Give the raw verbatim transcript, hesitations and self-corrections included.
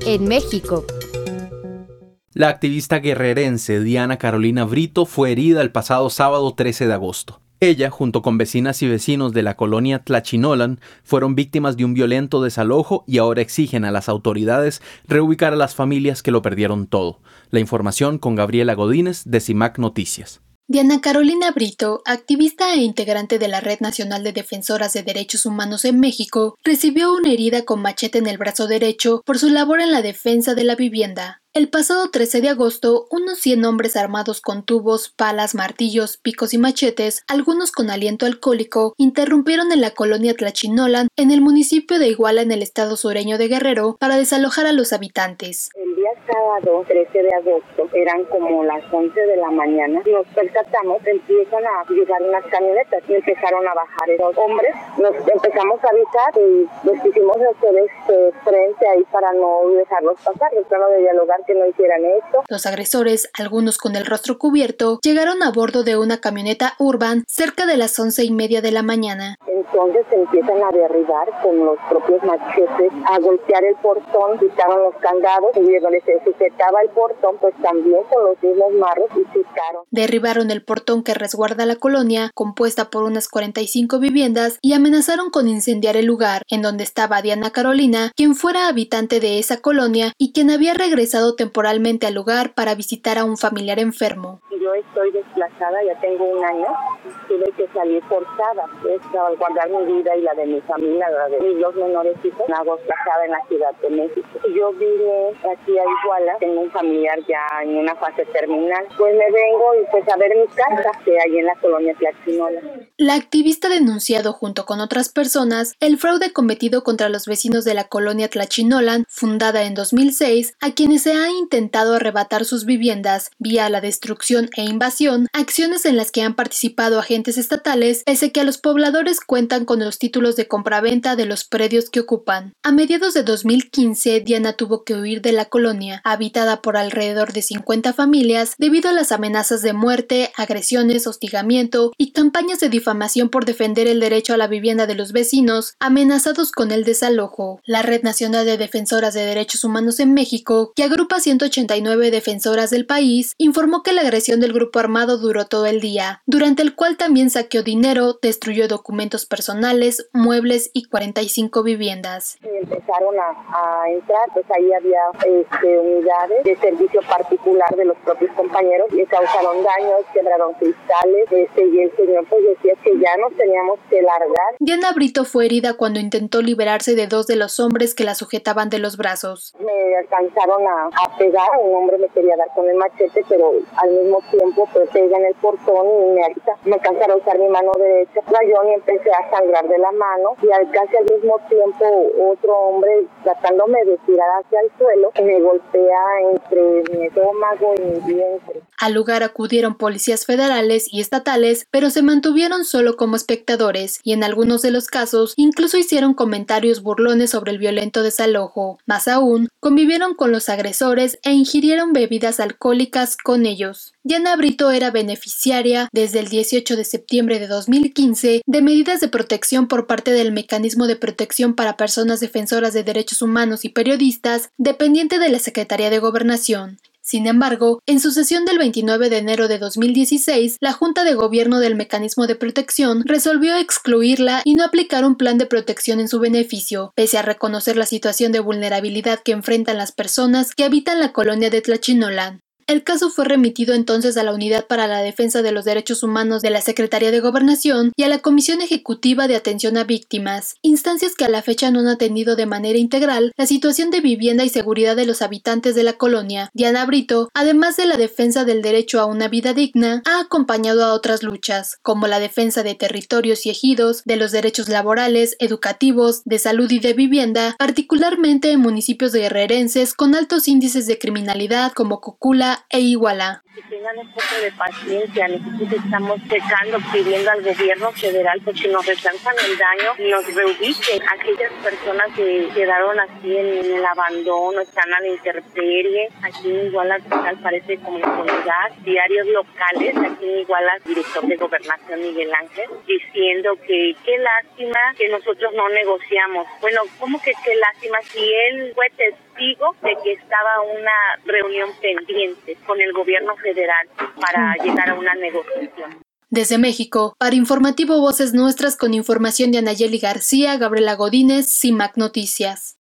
en México. La activista guerrerense Diana Carolina Brito fue herida el pasado sábado trece de agosto. Ella, junto con vecinas y vecinos de la colonia Tlachinolan, fueron víctimas de un violento desalojo y ahora exigen a las autoridades reubicar a las familias que lo perdieron todo. La información con Gabriela Godínez de CIMAC Noticias. Diana Carolina Brito, activista e integrante de la Red Nacional de Defensoras de Derechos Humanos en México, recibió una herida con machete en el brazo derecho por su labor en la defensa de la vivienda. El pasado trece de agosto, unos cien hombres armados con tubos, palas, martillos, picos y machetes, algunos con aliento alcohólico, interrumpieron en la colonia Tlachinolan, en el municipio de Iguala, en el estado sureño de Guerrero, para desalojar a los habitantes. El día sábado trece de agosto, eran como las once de la mañana, nos percatamos, empiezan a llegar unas camionetas y empezaron a bajar esos hombres. Nos empezamos a avisar y les quisimos hacer este frente ahí para no dejarlos pasar, el plano de dialogar que no hicieran esto. Los agresores, algunos con el rostro cubierto, llegaron a bordo de una camioneta Urban cerca de las once y media de la mañana. Entonces empiezan a derribar con los propios machetes, a golpear el portón, quitaron los candados y donde se sujetaba el portón, pues también con los mismos marros y picaron. Derribaron el portón que resguarda la colonia, compuesta por unas cuarenta y cinco viviendas, y amenazaron con incendiar el lugar, en donde estaba Diana Carolina, quien fuera habitante de esa colonia y quien había regresado temporalmente al lugar para visitar a un familiar enfermo. Yo estoy desplazada, ya tengo un año, tuve que salir forzada, pues, a guardar mi vida y la de mi familia, la de mis dos menores hijos, hago desplazada en la Ciudad de México. Yo vine aquí a Iguala, tengo un familiar ya en una fase terminal, pues me vengo y pues a ver mi casa, que hay en la colonia Tlachinolan. La activista ha denunciado junto con otras personas el fraude cometido contra los vecinos de la colonia Tlachinolan, fundada en dos mil seis, a quienes se ha intentado arrebatar sus viviendas vía la destrucción e invasión, acciones en las que han participado agentes estatales, pese que a los pobladores cuentan con los títulos de compraventa de los predios que ocupan. A mediados de dos mil quince, Diana tuvo que huir de la colonia, habitada por alrededor de cincuenta familias, debido a las amenazas de muerte, agresiones, hostigamiento y campañas de difamación por defender el derecho a la vivienda de los vecinos, amenazados con el desalojo. La Red Nacional de Defensoras de Derechos Humanos en México, que agrupa ciento ochenta y nueve defensoras del país, informó que la agresión del grupo armado duró todo el día, durante el cual también saqueó dinero, destruyó documentos personales, muebles y cuarenta y cinco viviendas. Y empezaron a, a entrar, pues ahí había este, unidades de servicio particular de los propios compañeros y causaron daños, quebraron cristales, este, y el señor pues decía que ya nos teníamos que largar. Diana Brito fue herida cuando intentó liberarse de dos de los hombres que la sujetaban de los brazos. Me alcanzaron a, a pegar, un hombre me quería dar con el machete, pero al mismo tiempo pues pega en el portón y me, me alcanzaron a usar mi mano derecha, yo y empecé a sangrar de la mano y al casi al mismo tiempo otro hombre tratándome de tirar hacia el suelo me golpea entre mi estómago y mi vientre. Al lugar acudieron policías federales y estatales, pero se mantuvieron solo como espectadores y en algunos de los casos incluso hicieron comentarios burlones sobre el violento desalojo. Más aún, convivieron con los agresores e ingirieron bebidas alcohólicas con ellos. Diana Brito era beneficiaria desde el dieciocho de septiembre de dos mil quince de medidas de protección por parte del Mecanismo de Protección para Personas Defensoras de Derechos Humanos y Periodistas, dependiente de la Secretaría de Gobernación. Sin embargo, en su sesión del veintinueve de enero de dos mil dieciséis, la Junta de Gobierno del Mecanismo de Protección resolvió excluirla y no aplicar un plan de protección en su beneficio, pese a reconocer la situación de vulnerabilidad que enfrentan las personas que habitan la colonia de Tlachinolan. El caso fue remitido entonces a la Unidad para la Defensa de los Derechos Humanos de la Secretaría de Gobernación y a la Comisión Ejecutiva de Atención a Víctimas, instancias que a la fecha no han atendido de manera integral la situación de vivienda y seguridad de los habitantes de la colonia. Diana Brito, además de la defensa del derecho a una vida digna, ha acompañado a otras luchas, como la defensa de territorios y ejidos, de los derechos laborales, educativos, de salud y de vivienda, particularmente en municipios guerrerenses con altos índices de criminalidad como Cocula e Iguala. Que tengan un poco de paciencia, nosotros estamos checando, pidiendo al gobierno federal porque nos resaltan el daño y nos reubiquen. Aquellas personas que quedaron así en, en el abandono, están a la intemperie, aquí en Iguala total parece como comunidad, diarios locales, aquí en Iguala, director de Gobernación Miguel Ángel, diciendo que qué lástima que nosotros no negociamos. Bueno, ¿cómo que qué lástima si él fue testigo testigo de que estaba una reunión pendiente con el gobierno federal para llegar a una negociación. Desde México, para Informativo Voces Nuestras, con información de Anayeli García, Gabriela Godínez, C I M A C Noticias.